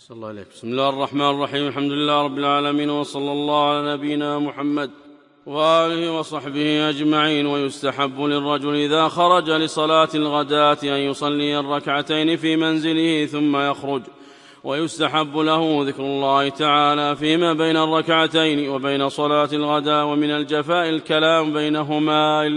صلى الله عليه. بسم الله الرحمن الرحيم. الحمد لله رب العالمين، وصلى الله على نبينا محمد وآله وصحبه أجمعين. ويستحب للرجل إذا خرج لصلاة الغداة أن يصلي الركعتين في منزله ثم يخرج، ويستحب له ذكر الله تعالى فيما بين الركعتين وبين صلاة الغداء. ومن الجفاء الكلام بينهما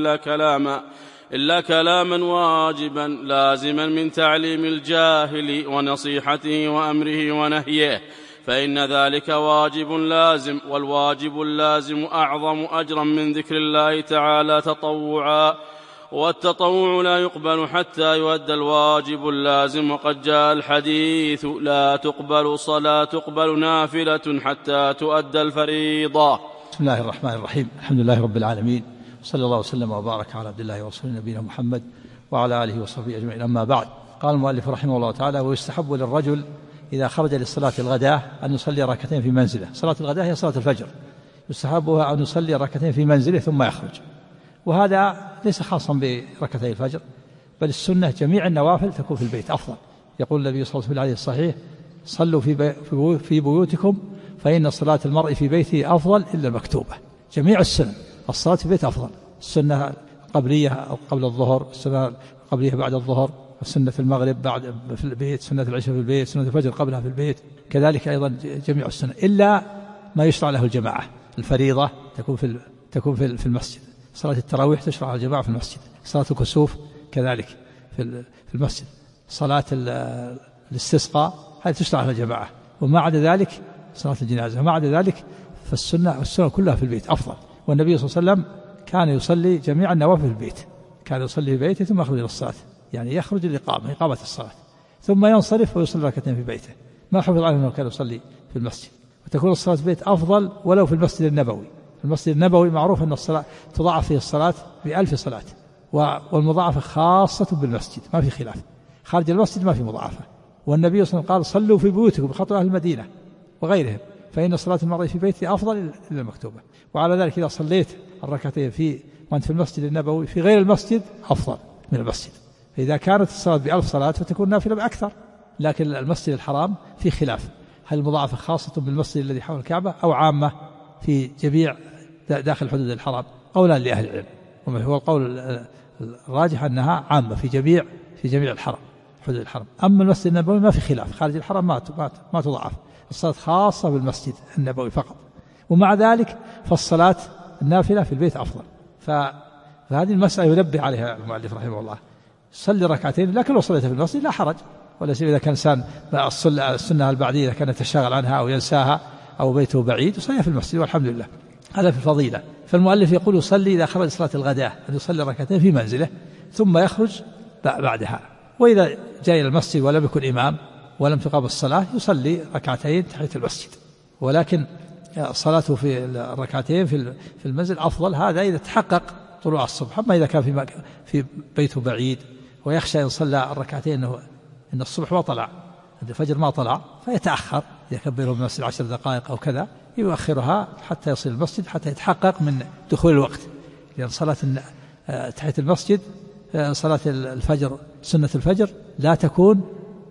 إلا كلاما واجبا لازما من تعليم الجاهل ونصيحته وأمره ونهيه، فإن ذلك واجب لازم، والواجب اللازم أعظم أجرا من ذكر الله تعالى تطوعا، والتطوع لا يقبل حتى يؤدى الواجب اللازم. وقد جاء الحديث: لا تقبل صلاة تقبل نافلة حتى تؤدى الفريضة. بسم الله الرحمن الرحيم. الحمد لله رب العالمين، صلى الله وسلم وبارك على عبد الله ورسوله نبينا محمد وعلى آله وصحبه أجمعين. أما بعد، قال المؤلف رحمه الله تعالى: ويستحب للرجل إذا خرج للصلاة الغداة أن يصلي ركعتين في منزله. صلاة الغداة هي صلاة الفجر، يستحبها أن يصلي ركعتين في منزله ثم يخرج. وهذا ليس خاصا بركعتي الفجر، بل السنة جميع النوافل تكون في البيت أفضل. يقول النبي صلى الله عليه وسلم في الحديث الصحيح: صلوا في بيوتكم فإن صلاة المرء في بيته أفضل إلا المكتوبة. جميع السنن الصلاة في البيت أفضل، السنة القبلية قبل الظهر، السنة القبلية بعد الظهر، سنة المغرب بعد في البيت، سنة العشاء في البيت، سنة الفجر قبلها في البيت، كذلك أيضا جميع السنة، إلا ما يشرع له الجماعة. الفريضة تكون في المسجد، صلاة التراويح تشرع الجماعة في المسجد، صلاة الكسوف كذلك في المسجد، صلاة الاستسقاء هذه تشرع لها الجماعة. وما عدا ذلك صلاة الجنازة، وما عدا ذلك فالسنة كلها في البيت أفضل. والنبي صلى الله عليه وسلم كان يصلي جميع النوافل في البيت، كان يصلي في بيته ثم يخرج إلى الصلاة، يعني يخرج لإقامة الصلاة ثم ينصرف ويصلي ركعتين في بيته. ما حفظ عنه أنه كان يصلي في المسجد. وتكون الصلاة في البيت أفضل ولو في المسجد النبوي. المسجد النبوي معروف أن الصلاة تضاعف فيه الصلاة ب1000 صلاة، والمضاعفة خاصة بالمسجد، ما في خلاف. خارج المسجد ما في مضاعفة. والنبي صلى الله عليه وسلم قال: صلوا في بيوتكم بخطوة أهل المدينة وغيرهم فإن صلاة المرء في بيته أفضل إلا المكتوبة. وعلى ذلك إذا صليت الركعتين وأنت في المسجد النبوي في غير المسجد أفضل من المسجد. فإذا كانت الصلاة ب1000 صلاة فتكون نافلة بأكثر. لكن المسجد الحرام في خلاف، هل المضاعفة خاصة بالمسجد الذي حول الكعبة أو عامة في جميع داخل حدود الحرام؟ قولان لأهل العلم، وهو القول الراجح أنها عامة في جميع الحرم، حدود الحرم. أما المسجد النبوي ما في خلاف، خارج الحرم ما تضاعف، الصلاة خاصة بالمسجد النبوي فقط. ومع ذلك فالصلاة النافلة في البيت أفضل. فهذه المسألة ينبه عليها المؤلف رحمه الله. صلي ركعتين، لكن لو صليت في المسجد لا حرج، ولا سيما إذا كان إنسان السنة البعدية إذا كان يتشاغل عنها أو ينساها أو بيته بعيد يصلي في المسجد والحمد لله، هذا في الفضيلة. فالمؤلف يقول: يصلي إذا خرج صلاة الغداة أن يصلي ركعتين في منزله ثم يخرج بعدها. وإذا جاء إلى المسجد ولم يكن إمام ولم تقام الصلاة يصلي ركعتين تحية المسجد. ولكن صلاته في الركعتين في المنزل أفضل، هذا إذا تحقق طلوع الصبح. أما إذا كان في بيته بعيد ويخشى إن صلى الركعتين إن الصبح ما طلع، الفجر ما طلع، فيتأخر. إذا كان بينهم المسجد 10 دقائق أو كذا يؤخرها حتى يصل المسجد حتى يتحقق من دخول الوقت. لأن صلاة تحية المسجد صلاة الفجر، سنة الفجر لا تكون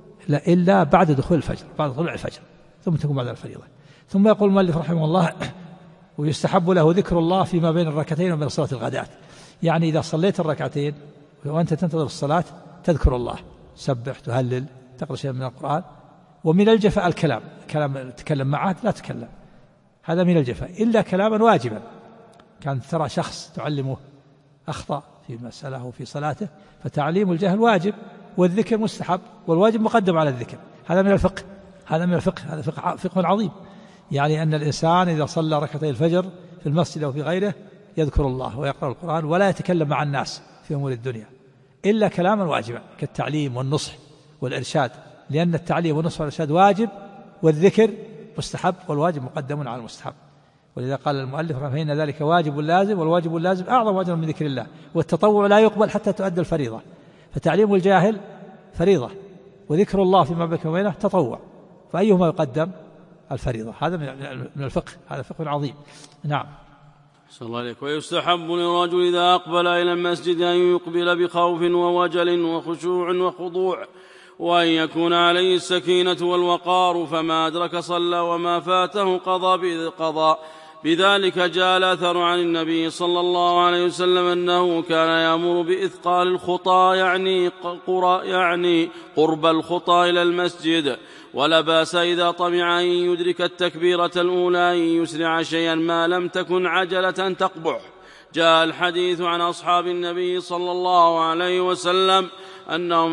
إلا بعد دخول الفجر، بعد طلوع الفجر، ثم تكون بعد الفريضة. ثم يقول المؤلف رحمه الله: ويستحب له ذكر الله فيما بين الركعتين وبين صلاة الغداة. يعني إذا صليت الركعتين وأنت تنتظر الصلاة تذكر الله، سبح، تهلل، تقرأ شيئا من القرآن. ومن الجفاء الكلام تتكلم معه لا تتكلم، هذا من الجفاء، إلا كلاما واجبا. كان ترى شخص تعلمه أخطأ في مسألة وفي صلاته، فتعليم الجهل واجب والذكر مستحب، والواجب مقدم على الذكر. هذا من الفقه، هذا فقه عظيم. يعني أن الإنسان إذا صلى ركعتي الفجر في المسجد أو في غيره يذكر الله ويقرأ القرآن ولا يتكلم مع الناس في أمور الدنيا إلا كلاما واجبا كالتعليم والنصح والإرشاد، لأن التعليم والنصح والإرشاد واجب والذكر مستحب، والواجب مقدم على المستحب. ولذا قال المؤلف: فإن ذلك واجب لازم، والواجب اللازم أعظم أجرا من ذكر الله، والتطوع لا يقبل حتى تؤدى الفريضة. فتعليم الجاهل فريضة، وذكر الله فيما بينك وبينه تطوع، فأيهما يقدم؟ الفريضة. هذا من الفقه، هذا فقه عظيم. نعم. صلى الله عليك. ويستحب للرجل إذا أقبل إلى المسجد أن يقبل بخوف ووجل وخشوع وخضوع، وأن يكون عليه السكينة والوقار، فما أدرك صلى وما فاته قضى. بذلك جاء الأثر عن النبي صلى الله عليه وسلم أنه كان يأمر بإثقال الخطى، يعني قرب الخطى إلى المسجد، ولا بأس إذا طمع أن يدرك التكبيرة الأولى أن يسرع شيئا ما لم تكن عجلة تقبح. جاء الحديث عن أصحاب النبي صلى الله عليه وسلم أنهم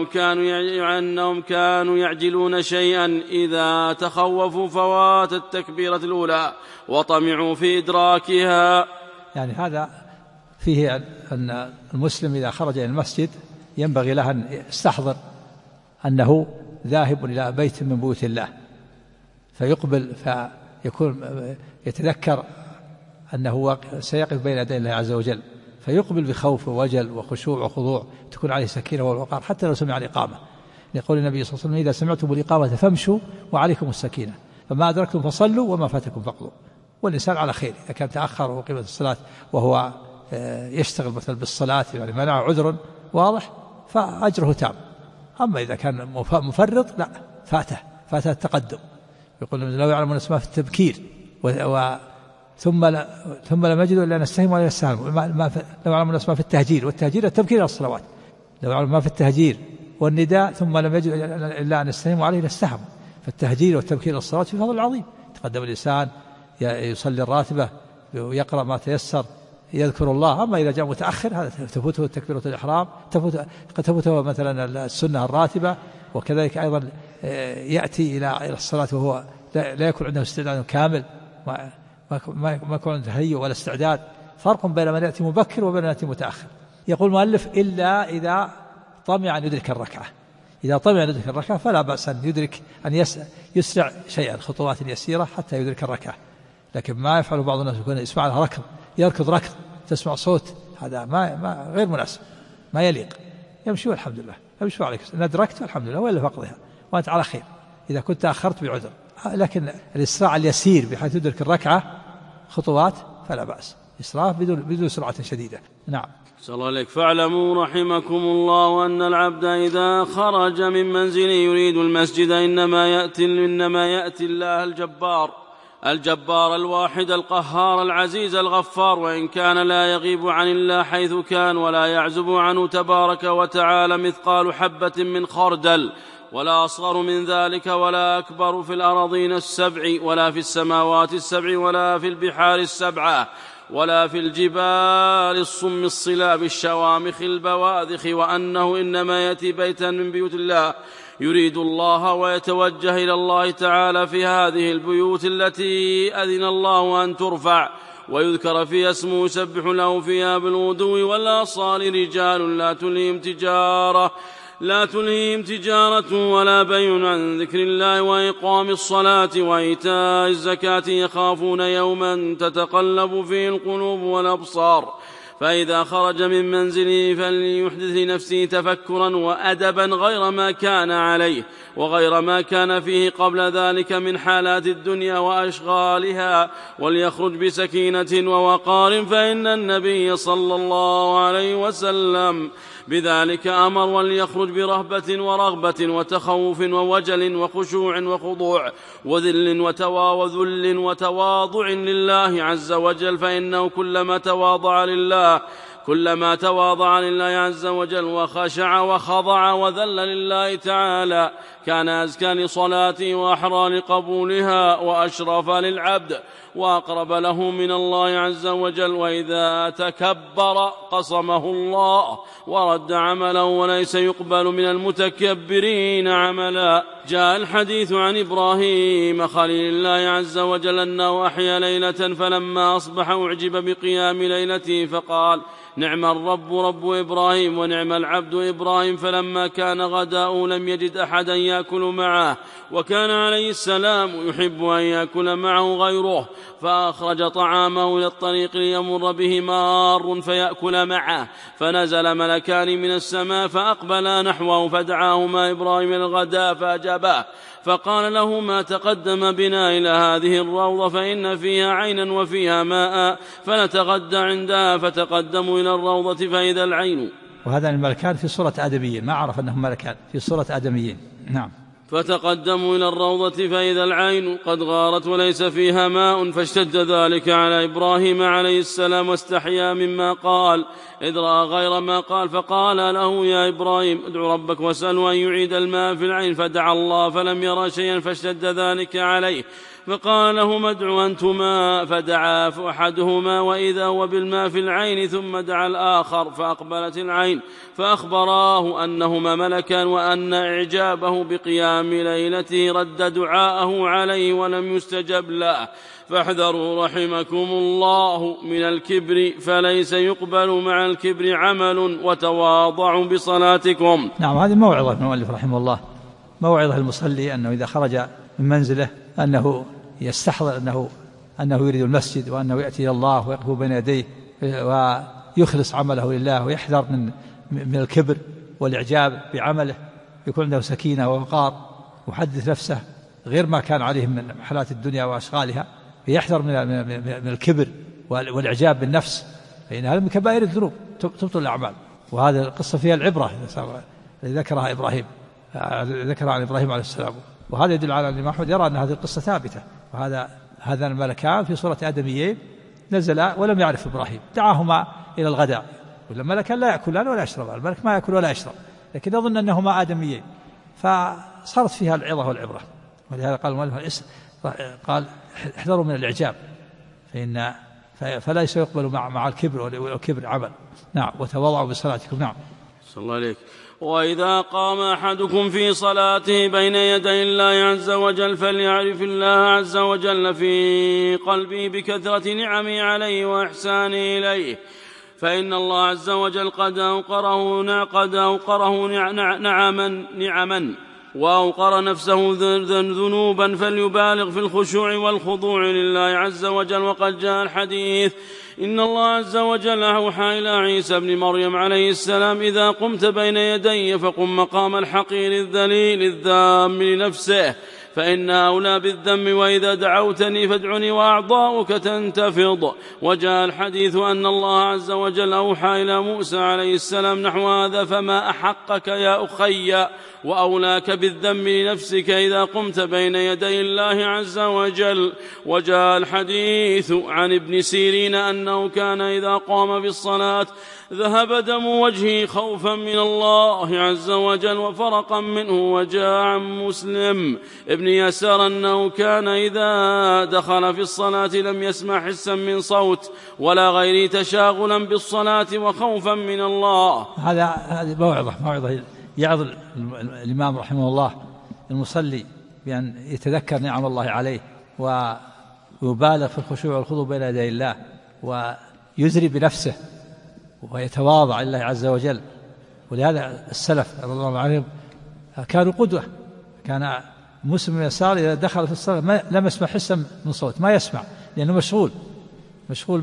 كانوا يعجلون شيئا إذا تخوفوا فوات التكبيرة الأولى وطمعوا في إدراكها. يعني هذا فيه أن المسلم إذا خرج إلى المسجد ينبغي له أن يستحضر أنه ذاهب إلى بيت من بيوت الله، فيقبل فيكون يتذكر أنه سيقف بين يدي الله عز وجل، فيقبل بخوف ووجل وخشوع وخضوع، تكون عليه سكينة والوقار حتى لو سمع الإقامة. يقول النبي صلى الله عليه وسلم: إذا سمعتم الإقامة فامشوا وعليكم السكينة، فما أدركتم فصلوا وما فاتكم فاقضوا. والإنسان على خير إذا كان تأخر وقيمة الصلاة وهو يشتغل مثلا بالصلاة، يعني منع عذر واضح فأجره تام. أما إذا كان مفرط لا، فاته التقدم. يقول لو يعلم الناس ما في التبكير ثم لم يجدوا إلا نستهم ولا نستهم. لو يعلم الناس ما في التهجير، والتهجير التبكير على الصلوات. لو يعلم ما في التهجير والنداء ثم لم يجدوا إلا نستهم عليه نستهم. فالتهجير والتبكير على الصلوات في فضل عظيم. تقدم الإنسان يصلي الراتبة ويقرأ ما تيسر يذكر الله. أما إذا جاء متأخر هذا تفوته تكبيرة الإحرام، قد تفوته مثلا السنة الراتبة، وكذلك أيضا يأتي إلى الصلاة وهو لا يكون عنده استعداد كامل، ما يكون عنده تهيؤ ولا استعداد. فرق بين من يأتي مبكر وبين من يأتي متأخر. يقول المؤلف: إلا إذا طمع أن يدرك الركعة. إذا طمع أن يدرك الركعة فلا بأس أن يسرع شيئا، خطوات يسيرة حتى يدرك الركعة. لكن ما يفعل بعض الناس، يكون يسمع لها يركض ركض، تسمع صوت، هذا ما غير مناسب، ما يليق. يمشي والحمد لله، يمشي عليك إن أدركت الحمد لله، وإلا فقدها وأنت على خير إذا كنت أخرت بعذر. لكن الإسراع اليسير بحيث يدرك الركعة خطوات فلا بأس، إسراف بدون سرعة شديدة. نعم. صلى الله عليك. فاعلموا رحمكم الله أن العبد إذا خرج من منزله يريد المسجد إنما يأتي الله الجبار الواحد القهار العزيز الغفار، وإن كان لا يغيب عن الله حيث كان، ولا يعزب عنه تبارك وتعالى مثقال حبة من خردل، ولا أصغر من ذلك ولا أكبر، في الأراضين السبع ولا في السماوات السبع ولا في البحار السبعة ولا في الجبال الصم الصلاب الشوامخ البواذخ، وأنه إنما يأتي بيتا من بيوت الله يريد الله ويتوجه إلى الله تعالى في هذه البيوت التي أذن الله أن ترفع ويذكر فيها اسمه، يسبح له فيها بالغدو والآصال رجال لا تلهيهم تجارة ولا بيع عن ذكر الله وإقام الصلاة وإيتاء الزكاة، يخافون يوما تتقلب فيه القلوب والأبصار. فإذا خرج من منزله فليحدث لنفسه تفكرا وأدبا غير ما كان عليه وغير ما كان فيه قبل ذلك من حالات الدنيا وأشغالها، وليخرج بسكينة ووقار، فإن النبي صلى الله عليه وسلم بذلك أمر، وليخرج برهبة ورغبة وتخوف ووجل وخشوع وخضوع وذل وتواضع لله عز وجل، فإنه كلما تواضع لله عز وجل وخشع وخضع وذل لله تعالى كان أزكى لصلاته وأحرى لقبولها وأشرف للعبد وأقرب له من الله عز وجل. وإذا تكبر قصمه الله ورد عمله، وليس يقبل من المتكبرين عملا. جاء الحديث عن إبراهيم خليل الله عز وجل أنه أحيا ليلة، فلما أصبح أعجب بقيام ليلته فقال: نعم الرب رب إبراهيم ونعم العبد إبراهيم. فلما كان غداء لم يجد أحدا يأكل معه، وكان عليه السلام يحب أن يأكل معه غيره، فأخرج طعامه إلى الطريق ليمر به مار فيأكل معه، فنزل ملكان من السماء فأقبلا نحوه فدعاهما إبراهيم الغداء فأجابه، فقال له: ما تقدم بنا إلى هذه الروضة فإن فيها عينا وفيها ماء، فنتغدى عندها. فتقدموا إلى الروضة فإذا العين. وهذا الملكان في صورة آدميين، ما عرف أنهم ملكان، في صورة آدميين. نعم. فتقدموا إلى الروضة فإذا العين قد غارت وليس فيها ماء، فاشتد ذلك على إبراهيم عليه السلام واستحيا مما قال إذ رأى غير ما قال، فقال له يا إبراهيم ادع ربك واسأله أن يعيد الماء في العين، فدعا الله فلم يرى شيئا فاشتد ذلك عليه، فقال لهما ادعوا أنتما، فدعا أحدهما وإذا هو بالماء في العين، ثم دعا الآخر فأقبلت العين، فأخبراه أنهما ملكان وأن إعجابه بقيام ليلته رد دعاءه عليه ولم يستجب له، فاحذروا رحمكم الله من الكبر، فليس يقبل مع الكبر عمل، وتواضعوا بصلاتكم. نعم، هذه موعظة من المؤلف رحمه الله، موعظة المصلي أنه إذا خرج من منزله أنه يستحضر أنه يريد المسجد، وأنه يأتي إلى الله ويقف بين يديه ويخلص عمله لله، ويحذر من الكبر والإعجاب بعمله، يكون عنده سكينة ووقار، ويحدث نفسه غير ما كان عليه من حالات الدنيا وأشغالها، يحذر من الكبر والإعجاب بالنفس، فإن هذا من كبائر الذنوب تبطل الأعمال. وهذه القصة فيها العبرة ذكرها إبراهيم، ذكرها عن إبراهيم عليه السلام، وهذا يدل على أن أحمد يرى أن هذه القصة ثابتة. وهذا الملكان في صورة آدميين نزلا ولم يعرف إبراهيم، دعاهما إلى الغداء، والملكان لا يأكلان ولا يشربان، الملك ما يأكل ولا يشرب، لكن يظن أنهما آدميين، فصارت فيها العظة والعبرة. ولهذا قال المؤلف قال احذروا من الإعجاب، فلا يقبل مع الكبر والكبر عمل. نعم، وتواضعوا بصلاتكم. نعم، صلى الله عليك. وإذا قام أحدكم في صلاته بين يدي الله عز وجل فليعرف الله عز وجل في قلبه بكثرة نعمه عليه وإحسانه إليه، فإن الله عز وجل قد أوقره نعما وأوقر نفسه ذنوبا، فليبالغ في الخشوع والخضوع لله عز وجل. وقد جاء الحديث إن الله عز وجل أوحى إلى عيسى بن مريم عليه السلام إذا قمت بين يدي فقم مقام الحقير الذليل الذام لنفسه، فإن أولى بالذم، وإذا دعوتني فادعني وأعضاؤك تنتفض. وجاء الحديث أن الله عز وجل أوحى إلى موسى عليه السلام نحو هذا، فما أحقك يا أخي وأولاك بالذم لنفسك إذا قمت بين يدي الله عز وجل. وجاء الحديث عن ابن سيرين أنه كان إذا قام بالصلاة ذهب دم وجهه خوفا من الله عز وجل وفرقا منه. وجاء عن مسلم ابن يسار أنه كان إذا دخل في الصلاة لم يسمع حسا من صوت ولا غيره تشاغلا بالصلاة وخوفا من الله. هذه موعظة يعظ الإمام رحمه الله المصلي بأن يتذكر نعم الله عليه ويبالغ في الخشوع والخضوع بين يدي الله، ويزري بنفسه ويتواضع لله عز وجل. ولهذا السلف رضي الله عنهم كانوا قدوة. كان مسلم يسار إذا دخل في الصلاة لم يسمع حسا من صوت، ما يسمع، لأنه مشغول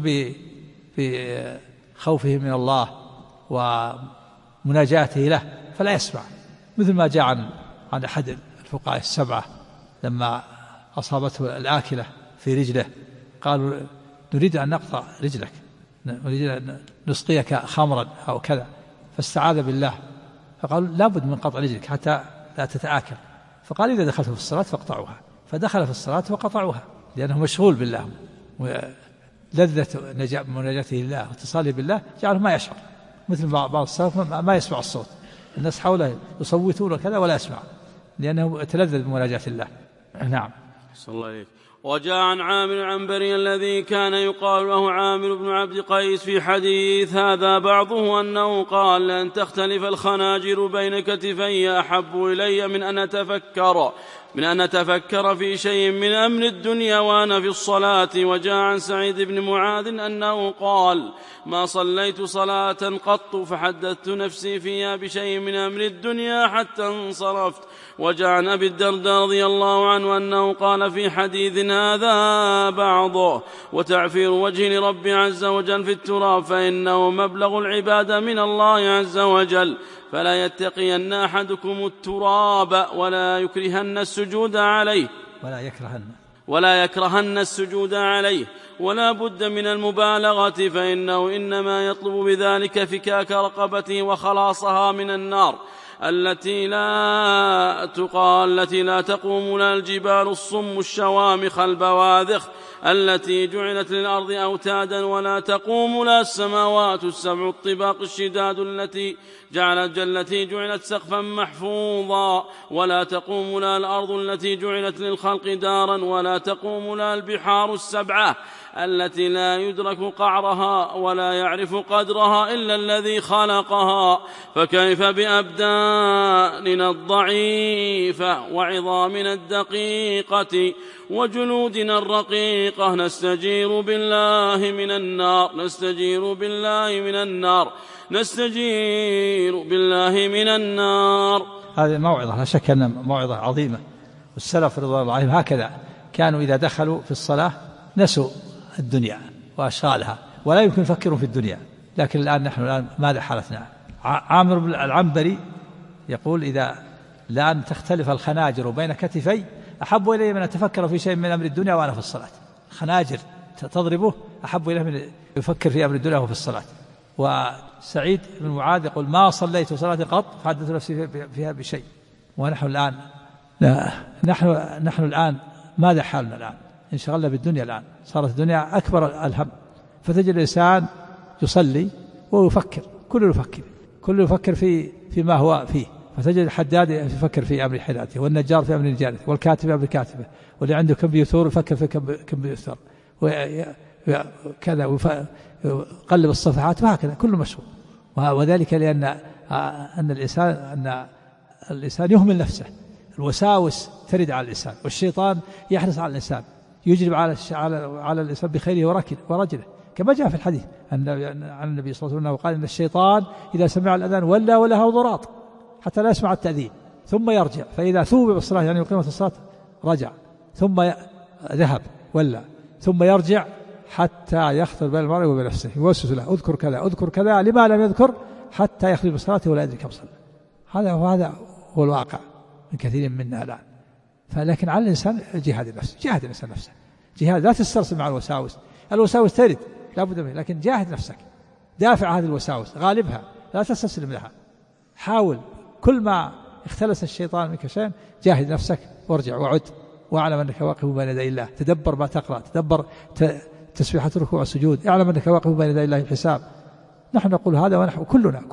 بخوفه من الله ومناجاته له، فلا يسمع. مثل ما جاء عن أحد الفقهاء السبعة لما أصابته الآكلة في رجله، قالوا نريد أن نقطع رجلك، نريد أن نسقيك خمرا أو كذا، فاستعاذ بالله، فقالوا لابد من قطع رجلك حتى لا تتآكل، فقال إذا دخلت في الصلاة فاقطعوها، فدخل في الصلاة فقطعوها، لأنه مشغول بالله، ولذة مناجاته لله واتصاله بالله جعله ما يشعر. مثل بعض السلف ما يسمع الصوت، الناس حوله يصوتون وكذا ولا يسمع، لأنه يتلذذ بمناجاة الله. نعم، صلى الله عليه. وجاء عن عامر عنبري الذي كان يقال له عامر بن عبد قيس في حديث هذا بعضه أنه قال لأن تختلف الخناجر بين كتفي أحب إلي من أن أتفكر في شيء من أمر الدنيا وأنا في الصلاة. وجاء عن سعيد بن معاذ أنه قال ما صليت صلاة قط فحدثت نفسي فيها بشيء من أمر الدنيا حتى انصرفت. وجاء عن أبي الدرداء رضي الله عنه أنه قال في حديث هذا بعضه وتعفير وجه لرب عز وجل في التراب فإنه مبلغ العبادة من الله عز وجل، فلا يتقين أحدكم التراب ولا يكرهن السجود عليه ولا بد من المبالغة، فإنه إنما يطلب بذلك فكاك رقبته وخلاصها من النار. التي لا تقوم لها الجبال الصم الشوامخ البواذخ التي جعلت للأرض أوتادا، ولا تقوم لها السماوات السبع الطباق الشداد التي جعلت سقفا محفوظا، ولا تقوم لها الأرض التي جعلت للخلق دارا، ولا تقوم لها البحار السبعة التي لا يدرك قعرها ولا يعرف قدرها إلا الذي خلقها. فكيف بأبداننا الضعيفة وعظامنا الدقيقة وجلودنا الرقيقة نستجير بالله من النار. هذه موعظة لا شك أنها موعظة عظيمة، والسلف رضوان الله عليهم هكذا كانوا إذا دخلوا في الصلاة نسوا الدنيا وأشغالها ولا يمكن يفكروا في الدنيا. لكن نحن ماذا حالتنا؟ عامر بن العنبري يقول إذا لأن تختلف الخناجر بين كتفي أحب إلي من أتفكر في شيء من أمر الدنيا وأنا في الصلاة. خناجر تضربه أحب إليه من يفكر في أمر الدنيا وهو في الصلاة. وسعيد بن معاذ يقول ما صليت صلاة قط فحدثت نفسي فيها بشيء. ونحن الآن نحن الآن ماذا حالنا الآن؟ انشغلنا بالدنيا الآن، صارت الدنيا أكبر الهم. فتجد الإنسان يصلي ويفكر، كله يفكر فيما هو فيه. فتجد الحداد يفكر في أمر حياته، والنجار في أمر نجارته، والكاتب في أمر كاتبه، واللي عنده كمبيوتر يفكر في كمبيوتر وكذا، ويقلب الصفحات، وهكذا كله مشغول. وذلك لأن الإنسان يهمل نفسه، الوساوس ترد على الإنسان، والشيطان يحرص على الإنسان، يجلب على الإنسان بخيره ورجله، كما جاء في الحديث عن النبي صلى الله عليه وسلم قال إن الشيطان إذا سمع الأذان ولها ضراط حتى لا يسمع التأذين ثم يرجع، فإذا ثوب بالصلاة يعني يقيم الصلاة رجع، ثم ذهب ثم يرجع حتى يخطر بين المرء وبين نفسه، يوسوس له اذكر كذا لما لم يذكر حتى يخرج بالصلاة ولا يدري كم صلى. هذا هو الواقع من كثير منا الآن. فلكن على الإنسان جهاد الإنسان نفسه، لا تسترسل مع الوساوس ترد لا بد منها، لكن جاهد نفسك، دافع هذه الوساوس، غالبها، لا تستسلم لها. حاول كل ما اختلس الشيطان منك شيء جاهد نفسك وارجع وعد، واعلم أنك واقف بين يدي الله، تدبر ما تقرأ، تدبر تسبيحة الركوع والسجود، اعلم أنك واقف بين يدي الله الحساب. نحن نقول هذا، ونحن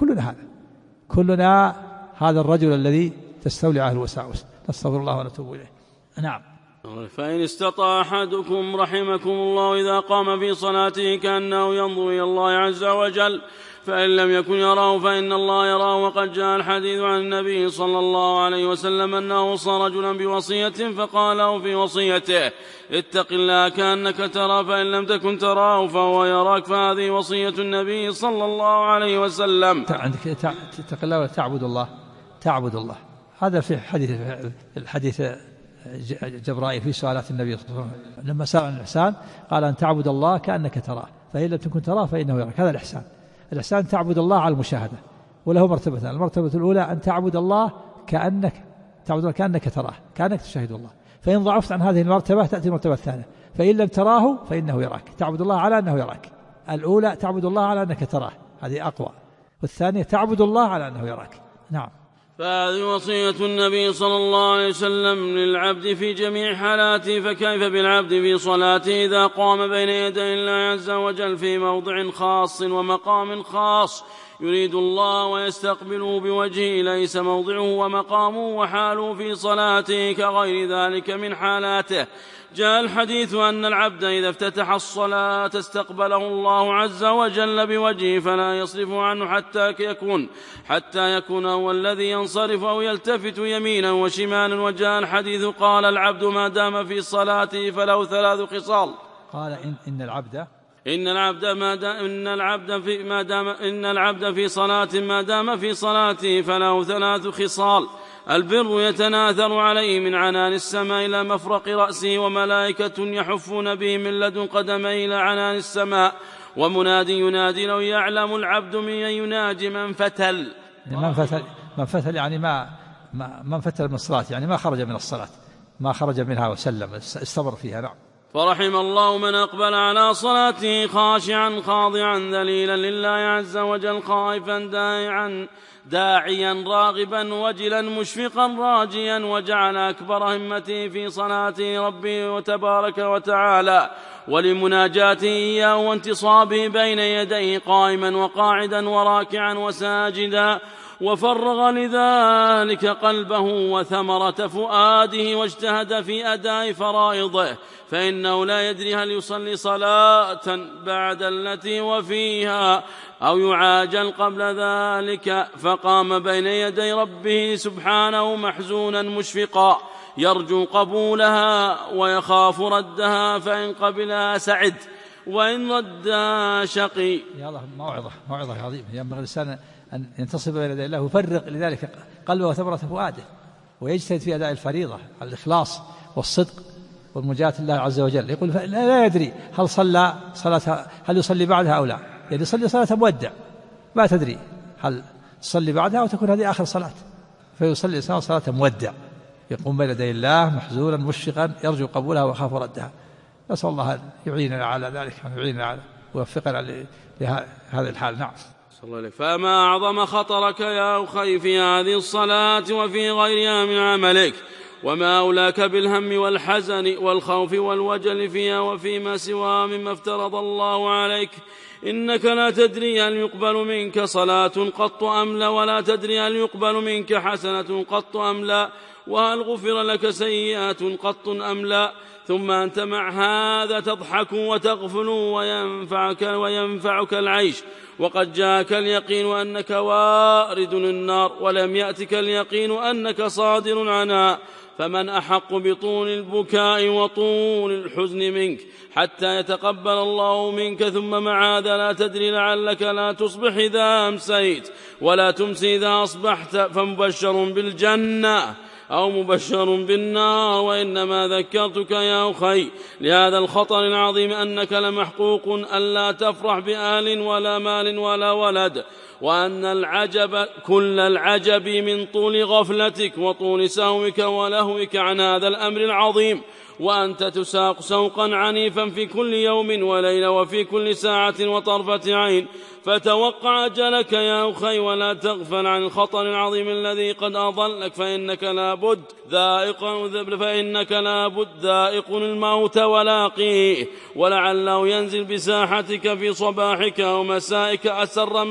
كلنا هذا الرجل الذي تستولي عليه الوساوس. نستغفر الله ونتوب إليه. نعم. فإن استطاع أحدكم رحمكم الله إذا قام في صلاته كأنه ينظر إلى الله عز وجل، فإن لم يكن يراه فإن الله يراه. وقد جاء الحديث عن النبي صلى الله عليه وسلم أنه أوصى رجلا بوصية فقال له في وصيته اتق الله كأنك ترى فإن لم تكن تراه فهو يراك. فهذه وصية النبي صلى الله عليه وسلم. عندك اتق الله تعبد الله. هذا في الحديث جبرائيل في سؤالات النبي صلى الله عليه وسلم لما سأل عن الإحسان قال أن تعبد الله كأنك تراه فإن لم تكن تراه فإنه يراك. هذا الإحسان تعبد الله على المشاهدة، وله مرتبتان. المرتبة الأولى أن تعبد الله كأنك تراه، كأنك تشاهد الله. فإن ضعفت عن هذه المرتبة تأتي المرتبة الثانية، فإن لم تراه فإنه يراك. تعبد الله على أنه يراك. الأولى تعبد الله على أنك تراه، هذه أقوى، والثانية تعبد الله على أنه يراك. نعم. فهذه وصية النبي صلى الله عليه وسلم للعبد في جميع حالاته، فكيف بالعبد في صلاته إذا قام بين يدي الله عز وجل في موضع خاص ومقام خاص يريد الله ويستقبله بوجهه ليس موضعه ومقامه وحاله في صلاته كغير ذلك من حالاته. جاء الحديث أن العبد إذا افتتح الصلاة استقبله الله عز وجل بوجهه فلا يصرف عنه حتى يكون هو الذي ينصرف أو يلتفت يمينا وشمالا. وجاء الحديث قال العبد ما دام في صلاته فله 3 خصال. قال إن العبد في صلاة ما دام في صلاته فله 3 خصال. البر يتناثر عليه من عنان السماء إلى مفرق رأسه، وملائكة يحفون به من لدن قدميه إلى عنان السماء، ومنادي ينادي لو يعلم العبد من يناجي من فتل. يعني من فتل من الصلاة، يعني ما خرج من الصلاة، ما خرج منها وسلم استمر فيها. نعم. فرحم الله من أقبل على صلاته خاشعا خاضعا ذليلا لله عز وجل خائفا داعيا راغبا وجلا مشفقا راجيا، وجعل أكبر همته في صلاته ربه تبارك وتعالى ولمناجاته إياه وانتصابه بين يديه قائما وقاعدا وراكعا وساجدا، وفرغ لذلك قلبه وثمرة فؤاده واجتهد في أداء فرائضه، فإنه لا يدري هل يصلي صلاة بعد التي وفيها أو يعاجل قبل ذلك، فقام بين يدي ربه سبحانه محزونا مشفقا يرجو قبولها ويخاف ردها، فإن قبلها سعد وإن ردها شقي. يا الله موعظة عظيمة. ينبغي الإنسان أن ينتصب بين يدي الله ويفرغ لذلك قلبه وثمرة فؤاده، ويجتهد في أداء الفريضة على الإخلاص والصدق والمجاهدة الله عز وجل. يقول لا يدري هل صلى صلاة، هل يصلي بعدها أو لا، يعني يصلي صلاة مودع ما تدري هل تصلي بعدها وتكون هذه آخر صلاة، فيصلي الإنسان صلاة مودع يقوم بين يدي الله محزونا مشفقا يرجو قبولها ويخاف ردها. نسأل الله أن يعيننا على ذلك وأن يعيننا على ويوفقنا لهذه الحال. نعم. فما أعظم خطرك يا أخي في هذه الصلاة وفي غيرها من عملك، وما أولاك بالهم والحزن والخوف والوجل فيها وفيما سواها مما افترض الله عليك. إنك لا تدري هل يقبل منك صلاة قط أم لا، ولا تدري هل يقبل منك حسنة قط أم لا، وهل غفر لك سيئات قط أم لا. ثم أنت مع هذا تضحك وتغفل وينفعك العيش، وقد جاءك اليقين أنك وارد النار، ولم يأتك اليقين أنك صادر عنها. فمن أحق بطول البكاء وطول الحزن منك حتى يتقبل الله منك؟ ثم مع هذا لا تدري لعلك لا تصبح إذا أمسيت ولا تمسي إذا أصبحت، فمبشر بالجنة أو مبشر بالنار. وإنما ذكرتك يا أخي لهذا الخطر العظيم أنك لمحقوق ألا تفرح بآل ولا مال ولا ولد، وأن العجب كل العجب من طول غفلتك وطول سهوك ولهوك عن هذا الأمر العظيم، وأنت تساق سوقا عنيفا في كل يوم وليلة وفي كل ساعة وطرفة عين. فتوقع أجلك يا أخي ولا تغفل عن الخطر العظيم الذي قد أضلك، فإنك لابد ذائق الموت ولاقيه، ولعله ينزل بساحتك في صباحك أو مسائك أسر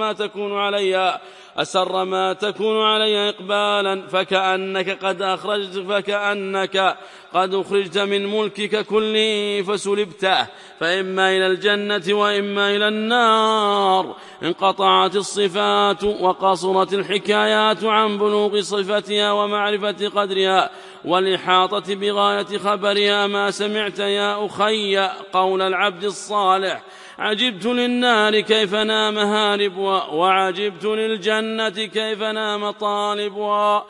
ما تكون عليها إقبالا، فكأنك قد أخرجت من ملكك كله فسلبته، فإما إلى الجنة وإما إلى النار. انقطعت الصفات وقصرت الحكايات عن بلوغ صفتها ومعرفة قدرها والإحاطة بغاية خبرها. ما سمعت يا أخي قول العبد الصالح: عجبت للنار كيف نام هاربها، وعجبت للجنة كيف نام طالبها.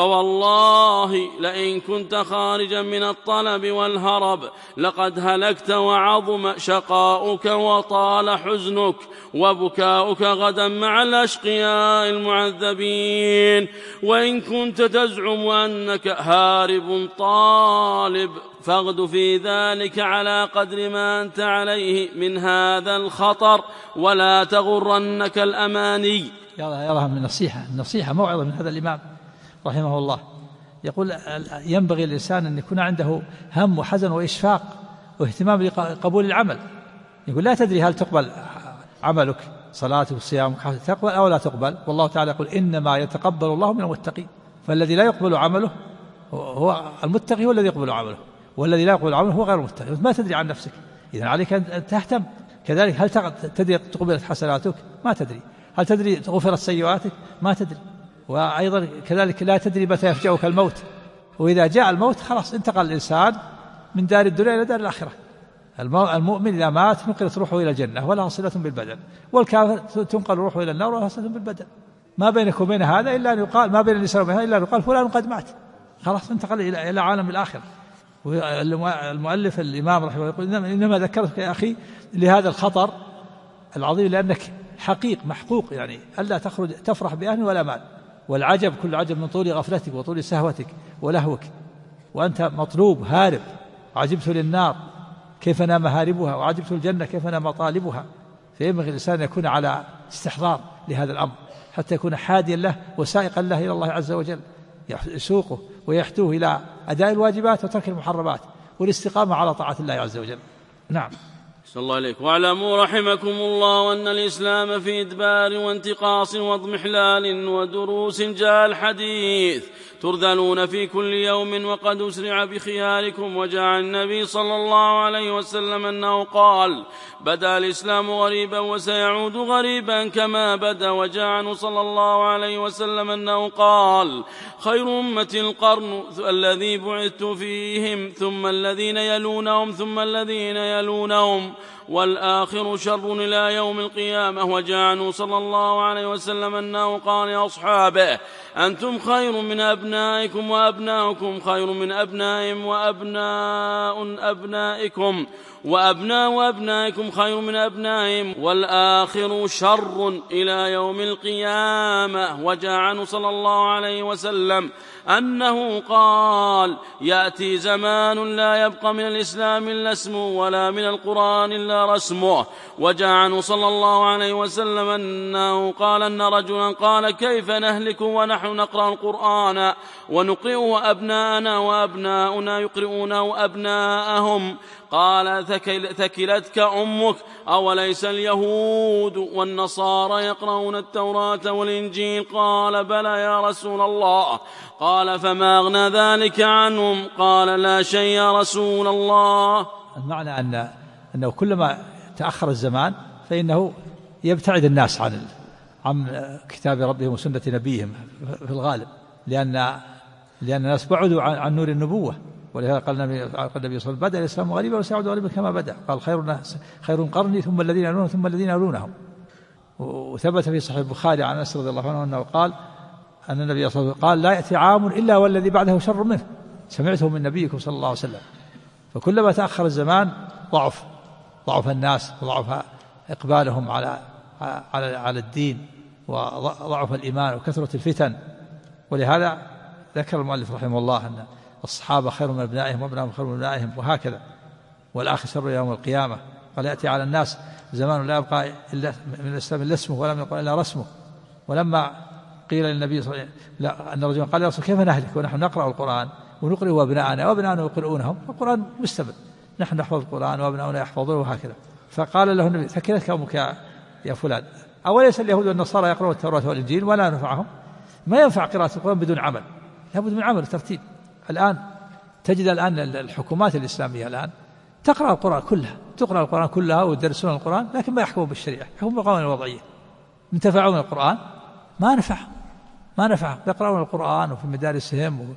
فوالله لئن كنت خارجا من الطلب والهرب لقد هلكت وعظم شقاؤك وطال حزنك وبكاؤك غدا مع الأشقياء المعذبين. وإن كنت تزعم أنك هارب طالب فاغد في ذلك على قدر ما أنت عليه من هذا الخطر، ولا تغرنك الأماني. يراها من النصيحة موعظة من هذا الإمام رحمه الله. يقول ينبغي الإنسان أن يكون عنده هم وحزن وإشفاق واهتمام لقبول العمل. يقول لا تدري هل تقبل عملك صلاتك وصيامك تقبل أو لا تقبل، والله تعالى يقول إنما يتقبل الله من المتقين. فالذي لا يقبل عمله هو المتقي، هو الذي يقبل عمله، والذي لا يقبل عمله هو غير المتقي. ما تدري عن نفسك، إذن عليك أن تهتم. كذلك هل تدري تقبلت حسناتك؟ ما تدري. هل تدري غفرت سيئاتك؟ ما تدري. وأيضا كذلك لا تدري متى يفجأك الموت، وإذا جاء الموت خلاص انتقل الإنسان من دار الدنيا إلى دار الآخرة. المؤمن إذا مات نقلت روحه إلى الجنة ولها صلة بالبدن، والكافر تنقل روحه إلى النار ولها صلة بالبدن. ما بينك وبين هذا إلا أن يقال، ما بين الإنسان وبين هذا إلا أن يقال فلان قد مات، خلاص انتقل إلى عالم الآخرة. المؤلف الإمام رحمه الله يقول إنما ذكرتك يا أخي لهذا الخطر العظيم، لأنك محقوق يعني ألا تفرح بأهل ولا مال. والعجب كل عجب من طول غفلتك وطول سهوتك ولهوك، وأنت مطلوب هارب. عجبت للنار كيف نام هاربها، وعجبت الجنة كيف نام طالبها. فينبغي الإنسان أن يكون على استحضار لهذا الأمر حتى يكون حاديا له وسائقا له إلى الله عز وجل، يسوقه ويحتوه إلى أداء الواجبات وترك المحرمات والاستقامة على طاعة الله عز وجل. نعم. صلى الله عليك. واعلموا رحمكم الله أن الإسلام في إدبار وانتقاص واضمحلال ودروس جاء الحديث ترذلون في كل يوم، وقد أسرع بخياركم. وجاء النبي صلى الله عليه وسلم أنه قال: بدأ الإسلام غريبا وسيعود غريبا كما بدأ. وجاء عنه صلى الله عليه وسلم أنه قال: خير أمة القرن الذي بعثت فيهم، ثم الذين يلونهم، ثم الذين يلونهم، والآخر شر إلى يوم القيامة. وجاء عنه صلى الله عليه وسلم أنه قال لأصحابه: أنتم خير من أبنائكم، وأبناؤكم خير من أبنائهم، وأبناء أبنائكم وأبناء أبنائكم خير من أبنائهم، والآخر شر إلى يوم القيامة. وجاء عنه صلى الله عليه وسلم أنه قال: يأتي زمان لا يبقى من الإسلام إلا اسمه، ولا من القرآن إلا رسمه. وجاء عنه صلى الله عليه وسلم أنه قال أن رجلا قال: كيف نهلك ونحن نقرأ القرآن ونقرئه أبناءنا وأبناؤنا يقرؤونه أبناءهم؟ قال: ثكلتك أمك، أوليس اليهود والنصارى يقرؤون التوراة والإنجيل؟ قال: بلى يا رسول الله. قال: فما أغنى ذلك عنهم؟ قال: لا شيء يا رسول الله. المعنى أنه كلما تأخر الزمان فإنه يبتعد الناس عن كتاب ربهم وسنة نبيهم في الغالب، لأن الناس بعدوا عن نور النبوة. ولهذا قال النبي صلى الله عليه وسلم: بدأ الإسلام غريبا وسيعود غريبا كما بدأ. قال: خير قرني ثم الذين يلونهم ثم الذين يلونهم. وثبت في صحيح البخاري عن أنس رضي الله عنه أنه قال أن النبي صلى الله عليه وسلم قال: لا يأتي عام إلا والذي بعده شر منه. سمعته من نبيكم صلى الله عليه وسلم. فكلما تأخر الزمان ضعف الناس، وضعف إقبالهم على الدين، وضعف الإيمان، وكثرة الفتن. ولهذا ذكر المؤلف رحمه الله أن الصحابة خير من أبنائهم، وأبنائهم خير من أبنائهم، وهكذا. والآخر شر يوم القيامة. قال: يأتي على الناس زمان لا يبقى إلا من الإسلام إلا اسمه، ولم يبقى إلا رسمه. ولما قيل للنبي صلى الله عليه وسلم أن رجلا قال: يا رسول كيف نهلك ونحن نقرأ القرآن ونقرئ أبناءنا وأبناؤنا يقرؤونهم؟ القرآن مستمر، نحن نحفظ القرآن وأبناؤنا يحفظونه، وهكذا. فقال له النبي: ثكلتك أمك يا فلان، أوليس اليهود والنصارى يقرؤون التوراة والإنجيل ولا ينفعهم؟ ما ينفع قراءة القرآن بدون عمل، لابد من عمل وترتيب. الآن تجد الحكومات الإسلامية الآن تقرأ القرآن كلها، تقرأ القرآن كلها ويدرسون القرآن، لكن ما يحكمون بالشريعة، يحكمون بالقوانين الوضعية. انتفعوا من القرآن؟ ما نفع. يقرأون القرآن وفي مدارسهم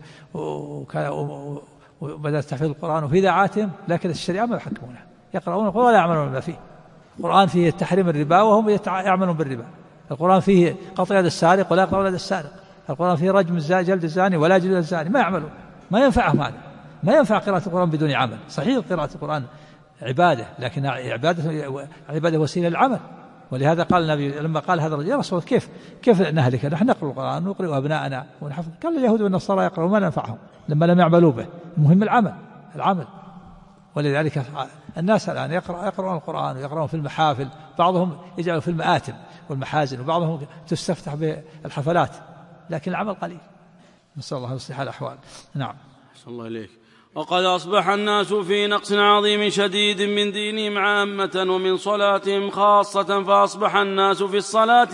وبدأت تحفيظ القرآن وفي إذاعاتهم، لكن الشريعة ما يحكمونها. يقرؤون القرآن ولا يعملون بما فيه. القرآن فيه تحريم الربا وهم يعملون بالربا. القرآن فيه قطع يد السارق ولا يقطع يد السارق. القرآن فيه رجم جلد الزاني ولا جلد الزاني. ما يعملون، ما ينفعهم هذا. ما ينفع قراءة القرآن بدون عمل. صحيح قراءة القرآن عبادة، لكن عبادة وسيلة للعمل. ولهذا قال النبي لما قال هذا الرجل: يا رسول الله كيف نهلك؟ نحن نقرأ القرآن ونقرئ أبناءنا ونحفظ. قال: اليهود والنصارى يقرأون ما ننفعهم لما لم يعملوا به. المهم العمل. ولذلك الناس الآن يقرؤون القرآن ويقرؤون في المحافل، بعضهم يجعلوا في المآتم والمحازن، وبعضهم تستفتح بالحفلات، لكن العمل قليل. نسأل الله يصلح الأحوال. نعم. صلى الله عليك. وقد أصبح الناس في نقص عظيم شديد من دينهم عامة ومن صلاتهم خاصة، فأصبح الناس في الصلاة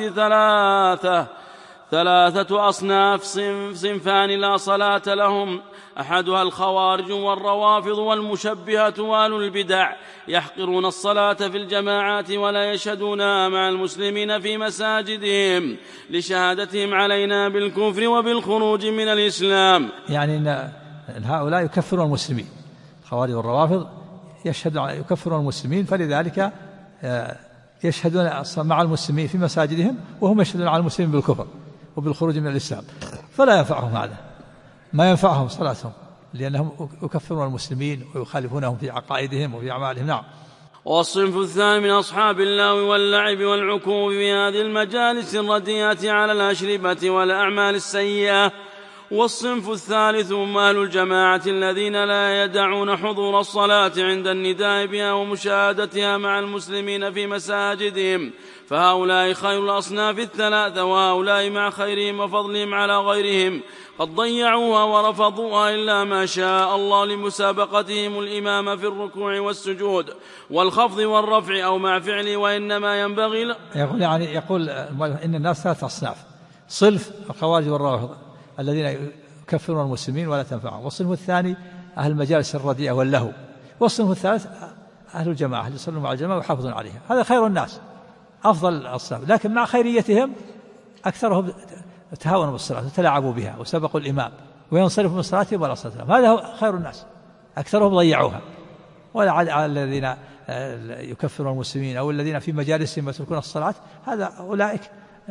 ثلاثة أصناف: صنفان لا صلاة لهم، أحدها الخوارج والروافض والمشبهة وأهل البدع، يحقرون الصلاة في الجماعات ولا يشهدونها مع المسلمين في مساجدهم لشهادتهم علينا بالكفر وبالخروج من الإسلام. يعني إن هؤلاء يكفرون المسلمين، الخوارج والروافض يكفرون المسلمين، فلذلك يشهدون مع المسلمين في مساجدهم وهم يشهدون على المسلمين بالكفر وبالخروج من الإسلام، فلا ينفعهم هذا، ما ينفعهم صلاتهم، لأنهم يكفرون المسلمين ويخالفونهم في عقائدهم وفي أعمالهم. نعم. والصنف الثاني من أصحاب اللهو واللعب والعكوف في هذه المجالس الرديئة على الأشربة والأعمال السيئة، والصنف الثالث هم أهل الجماعة الذين لا يدعون حضور الصلاة عند النداء بها ومشاهدتها مع المسلمين في مساجدهم، فهؤلاء خير الأصناف الثلاثة، وهؤلاء مع خيرهم وفضلهم على غيرهم قد ضيعوها ورفضوها إلا ما شاء الله لمسابقتهم الإمام في الركوع والسجود والخفض والرفع أو مع فعله. وإنما ينبغي يقول إن الناس ثلاثة أصناف: صنف الخوارج والروافض الذين يكفرون المسلمين ولا تنفعهم، والصنف الثاني أهل المجالس الرديئة واللهو، والصنف الثالث أهل الجماعة اللي يصلون مع الجماعة ويحافظون عليها. هذا خير الناس، أفضل الأصناف، لكن مع خيريتهم أكثرهم تهاونوا بالصلاة وتلاعبوا بها وسبقوا الإمام وينصرفوا من صلاتهم ولا صلاة لهم. هذا هو خير الناس، أكثرهم ضيعوها. ولا الذين يكفرون المسلمين أو الذين في مجالسهم يتركون الصلاة، هذا أولئك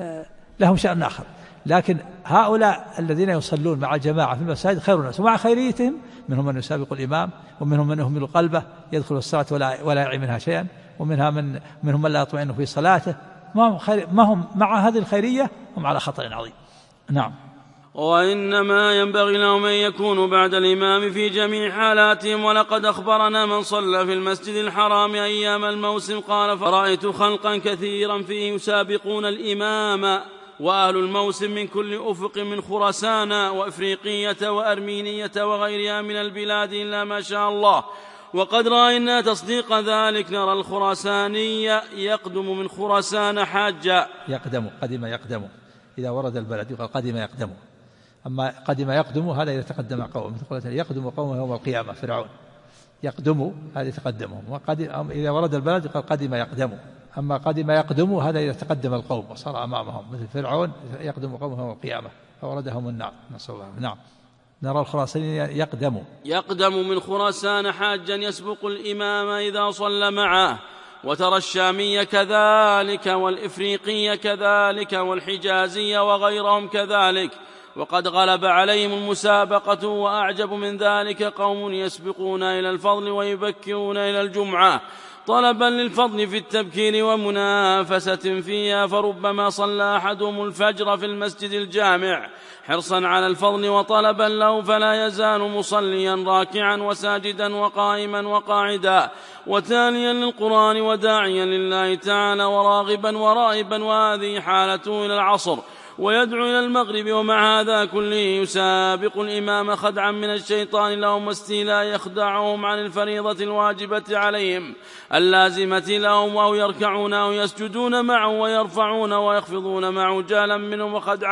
لهم شأن آخر. لكن هؤلاء الذين يصلون مع الجماعة في المساجد خير الناس، ومع خيريتهم منهم من يسابق الإمام، ومنهم من يهمل قلبه يدخل الصلاة ولا يعي منها شيئا، منهم من لا يطمئن في صلاته. ما هم مع هذه الخيرية هم على خطأ عظيم. نعم. وإنما ينبغي لهم أن يكونوا بعد الإمام في جميع حالاتهم. ولقد أخبرنا من صلى في المسجد الحرام أيام الموسم قال: فرأيت خلقا كثيرا فيه يسابقون الإمام، وأهل الموسم من كل أفق من خراسان وإفريقية وأرمينية وغيرها من البلاد إلا ما شاء الله. وقد رأينا تصديق ذلك، نرى الخراساني يقدم من خراسان حاجا. قدم يقدم، إذا ورد البلد يقال قدم يقدم. أما قدم يقدم هذا إذا تقدم قوم، مثل قولة يقدم قوم يوم القيامة فرعون، يقدم هذا يتقدمهم. إذا ورد البلد يقال قدم يقدم. أما قدم يقدم هذا إذا تقدم القوم وصار أمامهم، مثل فرعون يقدم قوم يوم القيامة فوردهم النار، نسأل الله. نعم. نرى الخراساني يقدم من خراسان حاجا يسبق الإمام إذا صلى معه. وترى الشامية كذلك والإفريقية كذلك والحجازية وغيرهم كذلك، وقد غلب عليهم المسابقة. وأعجب من ذلك قوم يسبقون إلى الفضل ويبكرون إلى الجمعة طلبا للفضل في التبكير ومنافسة فيها، فربما صلى أحدهم الفجر في المسجد الجامع حرصا على الفضل وطلبا له، فلا يزال مصليا راكعا وساجدا وقائما وقاعدا وتاليا للقرآن وداعيا لله تعالى وراغبا ورائبا، وهذه حالته إلى العصر، ويدعو إلى المغرب. ومع هذا كله يسابق الإمام خدعا من الشيطان لهم واستيلاء يخدعهم عن الفريضة الواجبة عليهم اللازمة لهم، أو يركعون أو يسجدون معه ويرفعون ويخفضون معه جالا منهم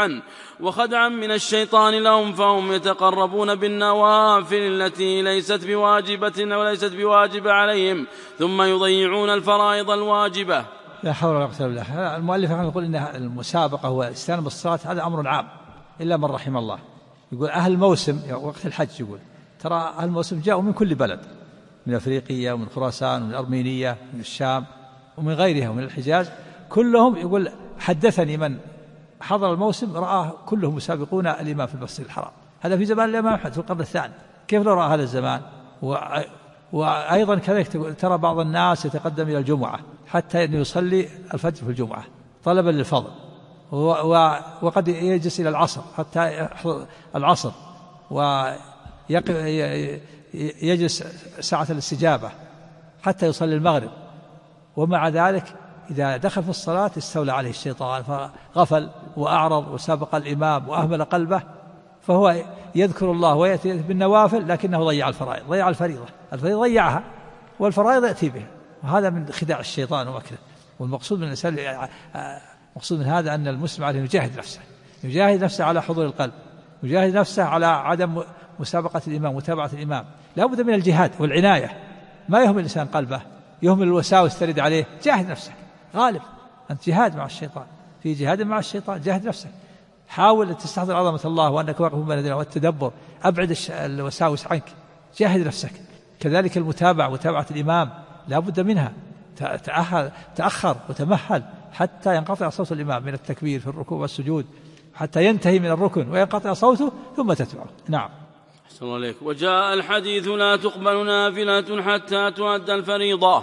وخدعا من الشيطان لهم، فهم يتقربون بالنوافل التي ليست بواجبة وليست بواجبة عليهم، ثم يضيعون الفرائض الواجبة. لا حول ولا قوة إلا بالله. المؤلف يقول إن المسابقة هو الاستهانة بالصلاة، هذا أمر عام إلا من رحم الله. يقول أهل الموسم وقت الحج، يقول ترى أهل الموسم جاءوا من كل بلد، من أفريقيا ومن خراسان ومن أرمينيا ومن الشام ومن غيرها ومن الحجاز، كلهم يقول حدثني من حضر الموسم رآه كلهم يسابقون الإمام في المسجد الحرام. هذا في زمان الإمام أحمد في القرن الثاني، كيف لو رأى هذا الزمان؟ وأيضا كذلك ترى بعض الناس يتقدم إلى الجمعة حتى يصلي الفجر في الجمعة طلبا للفضل، وقد يجلس إلى العصر حتى يحضر العصر، ويجلس ساعة الاستجابة حتى يصلي المغرب. ومع ذلك إذا دخل في الصلاة استولى عليه الشيطان فغفل وأعرض وسابق الإمام وأهمل قلبه، فهو يذكر الله ويأتي بالنوافل لكنه ضيع الفرائض، ضيع الفريضة ضيعها، والفرائض يأتي بها، وهذا من خداع الشيطان ومكره. والمقصود من الإنسان، مقصود من هذا أن المسلم عليه يجاهد نفسه على حضور القلب، يجاهد نفسه على عدم مسابقة الإمام، متابعة الإمام. لا بد من الجهاد والعناية، ما يهمل الإنسان قلبه، يهمل الوساوس ترد عليه. جاهد نفسك، غالب أنت جهاد مع الشيطان، في جهاد مع الشيطان، جاهد نفسك، حاول أن تستحضر عظمة الله وأنك واقف بين يديه والتدبر، أبعد الوساوس عنك، جاهد نفسك. كذلك متابعة الإمام لا بد منها، تأخر وتمهل حتى ينقطع صوت الإمام من التكبير في الركوع والسجود، حتى ينتهي من الركن وينقطع صوته ثم تتبعه. نعم. أحسن الله عليك. وجاء الحديث لا تقبل نافلة حتى تؤدى الفريضة،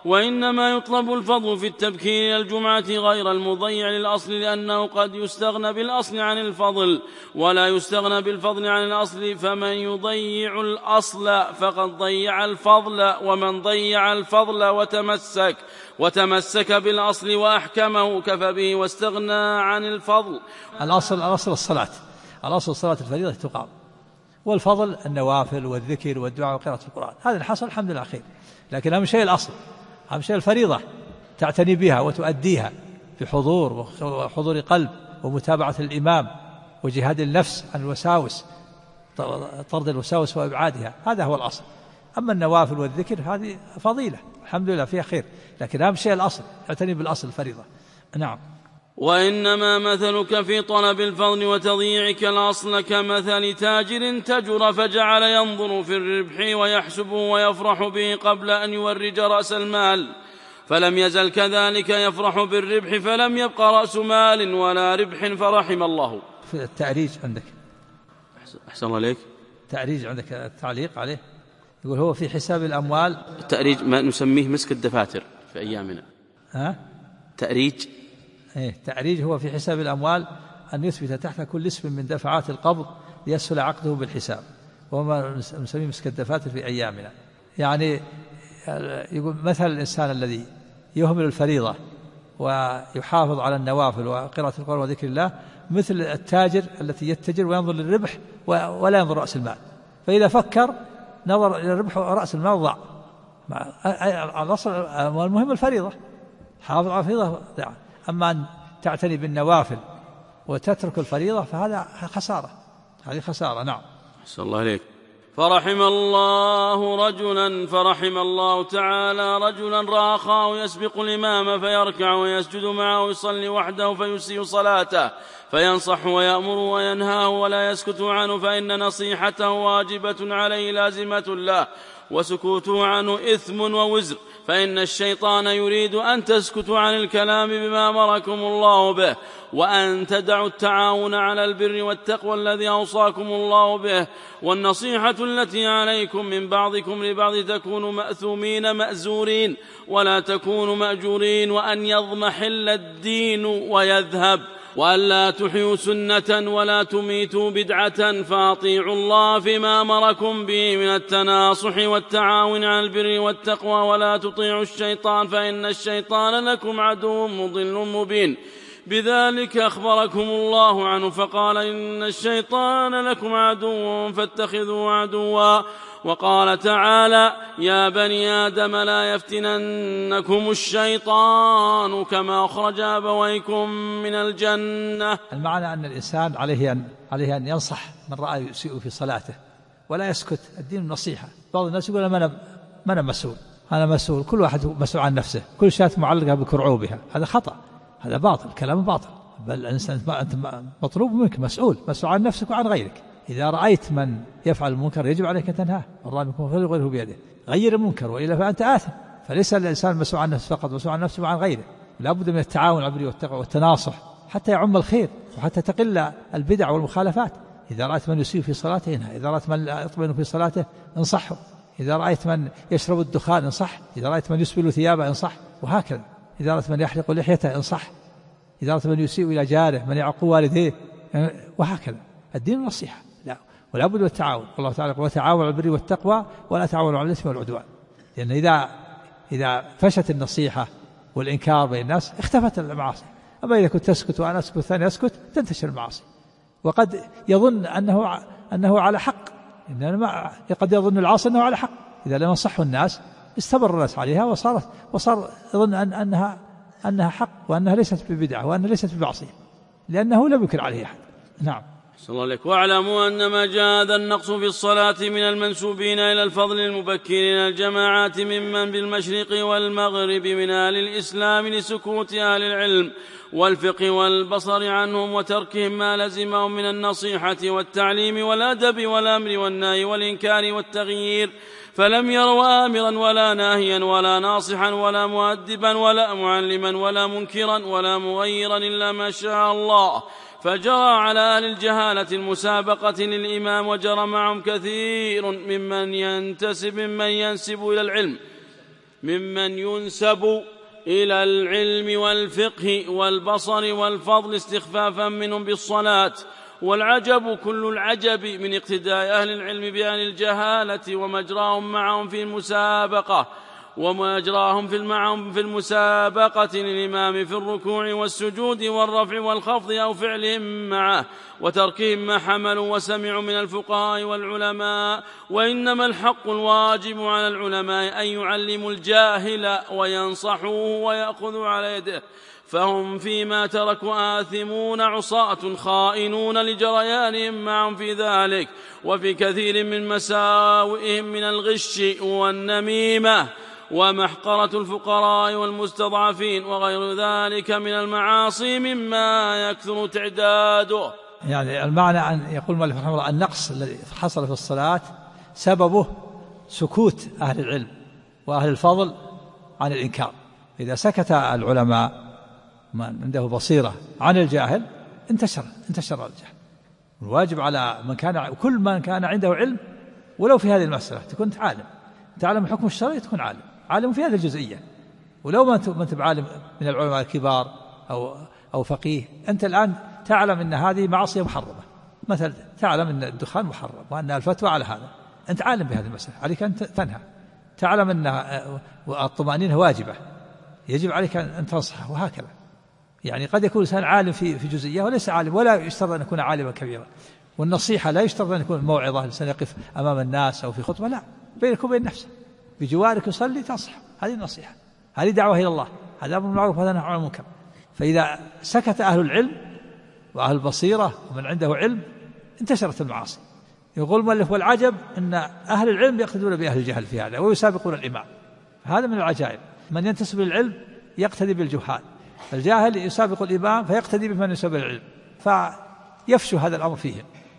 وإنما يطلب الفضل في التبكير إلى الجمعة غير المضيع للأصل، لأنه قد يستغنى بالأصل عن الفضل ولا يستغنى بالفضل عن الأصل، فمن يضيع الأصل فقد ضيع الفضل، ومن ضيع الفضل وتمسك بالأصل وأحكمه كفى به واستغنى عن الفضل. الأصل الصلاة، الأصل الصلاة الفريضة تقام، والفضل النوافل والذكر والدعاء وقراءة القرآن، هذا الحصل الحمد لله خير. لكن أهم شيء الأصل، أهم شيء الفريضة تعتني بها وتؤديها بحضور وحضور قلب ومتابعة الإمام وجهاد النفس عن الوساوس، طرد الوساوس وإبعادها، هذا هو الأصل. أما النوافل والذكر هذه فضيلة الحمد لله فيها خير، لكن أهم شيء الأصل، اعتني بالأصل الفريضة. نعم. وإنما مثلك في طلب الفضل وتضييعك الأصل كمثل تاجر تجر فجعل ينظر في الربح ويحسبه ويفرح به قبل أن يورج رأس المال، فلم يزل كذلك يفرح بالربح فلم يبق رأس مال ولا ربح فرحم الله. في التعريج عندك، أحسن الله عليك، تعريج عندك التعليق عليه، يقول هو في حساب الأموال. التأريج ما نسميه مسك الدفاتر في أيامنا. تأريج. تعريج هو في حساب الأموال أن يثبت تحت كل اسم من دفعات القبض ليسهل عقده بالحساب، وما نسميه مسك الدفاتر في أيامنا. يعني يقول مثل الإنسان الذي يهمل الفريضة ويحافظ على النوافل وقراءة القرآن وذكر الله، مثل التاجر التي يتجر وينظر للربح ولا ينظر رأس المال، فإذا فكر نظر إلى الربح ورأس المال ضاع. الأصل المهم الفريضة، حافظ على الفريضة. أما أن تعتني بالنوافل وتترك الفريضة فهذا خسارة، هذه خسارة. نعم. أحسن الله عليك. فرحم الله تعالى رجلا رأى أخاه يسبق الإمام فيركع ويسجد معه ويصلي وحده فيسيء صلاته فينصح ويأمر وينهاه ولا يسكت عنه، فإن نصيحته واجبة عليه لازمة له، وسكوته عنه إثم ووزر، فإن الشيطان يريد أن تسكتوا عن الكلام بما أمركم الله به، وأن تدعوا التعاون على البر والتقوى الذي أوصاكم الله به، والنصيحة التي عليكم من بعضكم لبعض تكونوا مأثومين مأزورين ولا تكونوا مأجورين، وأن يضمحل الدين ويذهب، وأن لا تحيوا سنة ولا تميتوا بدعة، فأطيعوا الله فيما أمركم به من التناصح والتعاون على البر والتقوى، ولا تطيعوا الشيطان فإن الشيطان لكم عدو مضل مبين. بذلك أخبركم الله عنه فقال إن الشيطان لكم عدو فاتخذوه عدوا. وقال تعالى يا بني آدم لا يفتننكم الشيطان كما أخرج أبويكم من الجنة. المعنى أن الإنسان عليه أن ينصح من رأى يسيء في صلاته ولا يسكت. الدين النصيحة. بعض الناس يقول ما أنا مسؤول، أنا مسؤول، كل واحد مسؤول عن نفسه، كل شاة معلقة بكرعوبها، هذا خطأ، هذا باطل، كلام باطل. بل الإنسان أنت مطلوب منك مسؤول عن نفسك وعن غيرك. إذا رأيت من يفعل المنكر يجب عليك أن تنهاه، والله بكم غيره بيده، غير المنكر وإلا فأنت آثم. فليس الإنسان مسؤول عن نفسه فقط، مسؤول عن نفسه وعن غيره. لا بد من التعاون على البر والتقوى والتناصح حتى يعم الخير وحتى تقل البدع والمخالفات. إذا رأيت من يسيء في صلاته انهى، إذا رأيت من لا يطمئن في صلاته انصحه، إذا رأيت من يشرب الدخان انصح، إذا رأيت من يسبل ثيابه انصح، وهكذا. إذا رأيت من يحلق لحيته انصح، إذا رأيت من يسيء إلى جاره، من يعق والديه، وهكذا. الدين النصيحة، لا، ولا بد من التعاون. الله تعالى يقول وتعاونوا على البر والتقوى ولا تعاونوا على الإثم والعدوان. لأن إذا فشت النصيحة والإنكار بين الناس اختفت المعاصي. أما إذا كنت تسكت وأنا أسكت والثاني يسكت تنتشر المعاصي، وقد يظن أنه على حق. قد يظن العاصي أنه على حق. إذا لم ينصحه الناس استمر الناس عليها وصار يظن أنها حق وأنها ليست ببدعة وأنها ليست بمعصية، لأنه لم يكن عليه أحد. نعم. صلى الله عليك. واعلموا أن ما جاء هذا النقص في الصلاة من المنسوبين إلى الفضل المبكرين الجماعات ممن بالمشرق والمغرب من أهل الإسلام لسكوت أهل العلم والفقه والبصر عنهم وتركهم ما لزمهم من النصيحة والتعليم والأدب والأمر والنهي والإنكار والتغيير، فلم يروا آمرا ولا ناهيا ولا ناصحا ولا مؤدبا ولا معلما ولا منكرا ولا مغيرا إلا ما شاء الله، فجرى على أهل الجهالة المسابقة للإمام، وجرى معهم كثير ممن ينسب إلى العلم ممن ينسب إلى العلم والفقه والبصر والفضل استخفافا منهم بالصلاة. والعجب كل العجب من اقتداء أهل العلم بأهل الجهالة ومجراهم معهم في المسابقة للإمام في الركوع والسجود والرفع والخفض أو فعلهم معه وتركهم ما حملوا وسمعوا من الفقهاء والعلماء. وإنما الحق الواجب على العلماء أن يعلموا الجاهل وينصحوه ويأخذوا على يده، فهم فيما تركوا آثمون عصاة خائنون لجريانهم معهم في ذلك وفي كثير من مساوئهم من الغش والنميمة ومحقرة الفقراء والمستضعفين وغير ذلك من المعاصي مما يكثر تعداده. يعني المعنى أن يقول مالك رحمه الله النقص الذي حصل في الصلاة سببه سكوت أهل العلم وأهل الفضل عن الإنكار. إذا سكت العلماء من عنده بصيرة عن الجاهل انتشر الجهل. الواجب على كل من كان عنده علم ولو في هذه المسألة تكون تعلم الحكم الشرعي، تكون عالم في هذه الجزئية. ولو ما أنت بعالم من العلماء الكبار أو فقيه، أنت الآن تعلم أن هذه معصية محرمة، مثلا تعلم أن الدخان محرم وأن الفتوى على هذا، أنت عالم بهذه المسألة، عليك أن تنهى. تعلم أن الطمأنينة واجبة، يجب عليك أن تنصحه، وهكذا. يعني قد يكون الإنسان عالم في جزئية وليس عالم، ولا يشترط أن يكون عالما كبيرا. والنصيحة لا يشترط أن يكون موعظة، الإنسان يقف أمام الناس أو في خطبة، لا، بينك وبين نفسك بجوارك يصلي تنصح، هذه النصيحة، هذه دعوة إلى الله، هذا أمر بالمعروف وهذا نهي عن المنكر. فإذا سكت أهل العلم وأهل البصيرة ومن عنده علم انتشرت المعاصي. يقول المؤلف والعجب أن أهل العلم يقتدون بأهل الجهل في هذا ويسابقون الإمام. هذا من العجائب، من ينتسب للعلم يقتدي بالجهال، الجاهل يسابق الإمام فيقتدي بمن يسابق العلم، فيفشو هذا الأمر فيهم.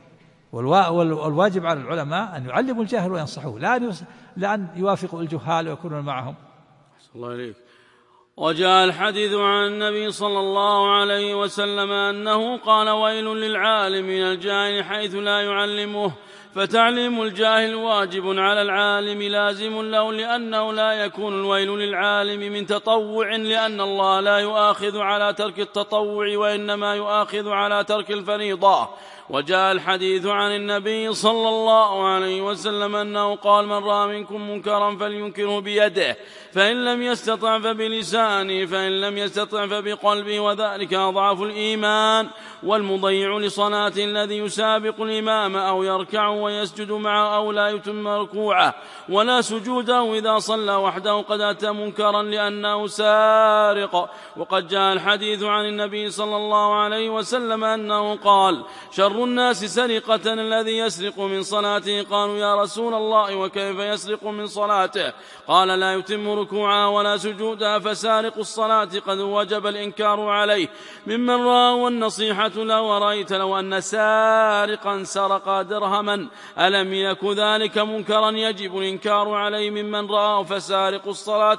والواجب على العلماء أن يعلموا الجاهل وينصحوه، لا أن يوافقوا الجهال ويكونون معهم. الله عليك. وجاء الحديث عن النبي صلى الله عليه وسلم أنه قال: ويل للعالم من الجاهل حيث لا يعلمه، فتعليم الجاهل واجب على العالم لازم له، لأنه لا يكون الويل للعالم من تطوع، لأن الله لا يؤاخذ على ترك التطوع وإنما يؤاخذ على ترك الفريضة. وجاء الحديث عن النبي صلى الله عليه وسلم أنه قال: من رأى منكم منكرا فلينكره بيده، فإن لم يستطع فبلسانه، فإن لم يستطع فبقلبه، وذلك أضعف الإيمان. والمضيع لصلاة الذي يسابق الإمام أو يركع ويسجد معه أو لا يتم ركوعه ولا سجوده إذا صلى وحده قد أتى منكرا لأنه سارق. وقد جاء الحديث عن النبي صلى الله عليه وسلم أنه قال: شر الناس سرقة الذي يسرق من صلاته. قالوا: يا رسول الله وكيف يسرق من صلاته؟ قال: لا يتم ركوعها ولا سجودها، فسارق الصلاة قد وجب الإنكار عليه ممن رأى. والنصيحة له: ورأيت لو أن سارقا سرق درهما ألم يك ذلك منكرا يجب الإنكار عليه ممن رأى؟ فسارق الصلاة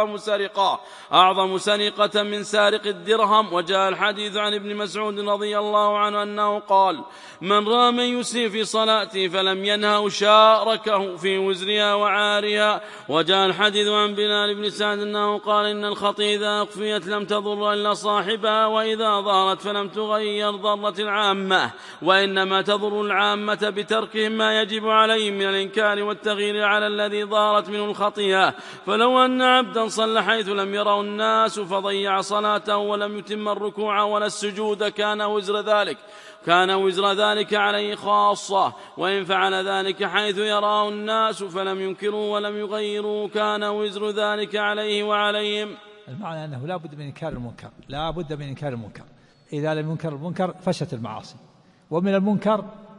أعظم سرقة من سارق الدرهم. وجاء الحديث عن ابن مسعود رضي الله عنه أنه قال: من رأى من يسيء في صلاته فلم ينهه شاركه في وزرها وعارها. وجاء الحديث عن بلال بن سعد أنه قال: إن الخطيئة إذا أخفيت لم تضر إلا صاحبها، وإذا ظهرت فلم تغير ضرة العامة، وإنما تضر العامة بتركهم ما يجب عليهم من الإنكار والتغيير على الذي ظهرت منه الخطيئة. فلو أن عبدا صلى حيث لم يره الناس فضيع صلاته ولم يتم الركوع ولا السجود كان وزر ذلك عليه خاصة، وإن فعل ذلك حيث يراه الناس فلم ينكروا ولم يغيروا كان وزر ذلك عليه وعليهم. المعنى أنه لا بد من إنكار المنكر، إذا لم ينكر المنكر فشت المعاصي. ومن المنكر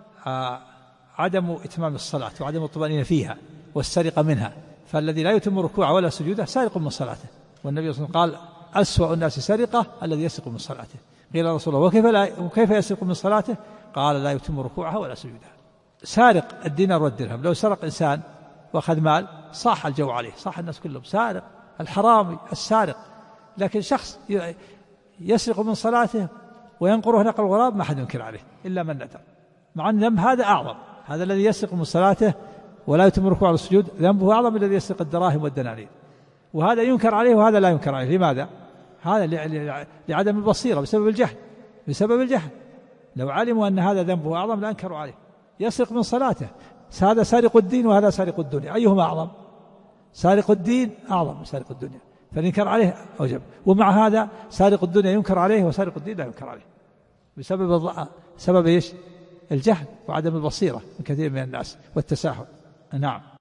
عدم إتمام الصلاة وعدم الطمأنينة فيها والسرقة منها، فالذي لا يتم ركوعه ولا سجوده سارق من صلاته. والنبي صلى الله عليه وسلم قال: أسوأ الناس سرقة الذي يسرق من صلاته. قيل: رسول الله وكيف يسرق من صلاته؟ قال: لا يتم ركوعها ولا سجودها. سارق الدينار والدرهم، لو سرق إنسان وأخذ مال صاح الجو عليه، صاح الناس كلهم سارق، الحرامي السارق. لكن شخص يسرق من صلاته وينقره نقر الغراب ما حد ينكر عليه إلا من ندم، مع أن ذنب هذا أعظم. هذا الذي يسرق من صلاته ولا يتم ركوع ولا سجود ذنبه أعظم من الذي يسرق الدراهم والدنانير. وهذا ينكر عليه وهذا لا ينكر عليه. لماذا؟ هذا لعدم البصيرة بسبب الجهل. لو علموا أن هذا ذنبه أعظم لأنكروا عليه. يسرق من صلاته، هذا سارق الدين وهذا سارق الدنيا، أيهما أعظم؟ سارق الدين أعظم من سارق الدنيا، فالإنكار عليه أوجب. ومع هذا سارق الدنيا ينكر عليه وسارق الدين لا ينكر عليه بسبب إيش؟ الجهل وعدم البصيرة من كثير من الناس والتساهل. نعم.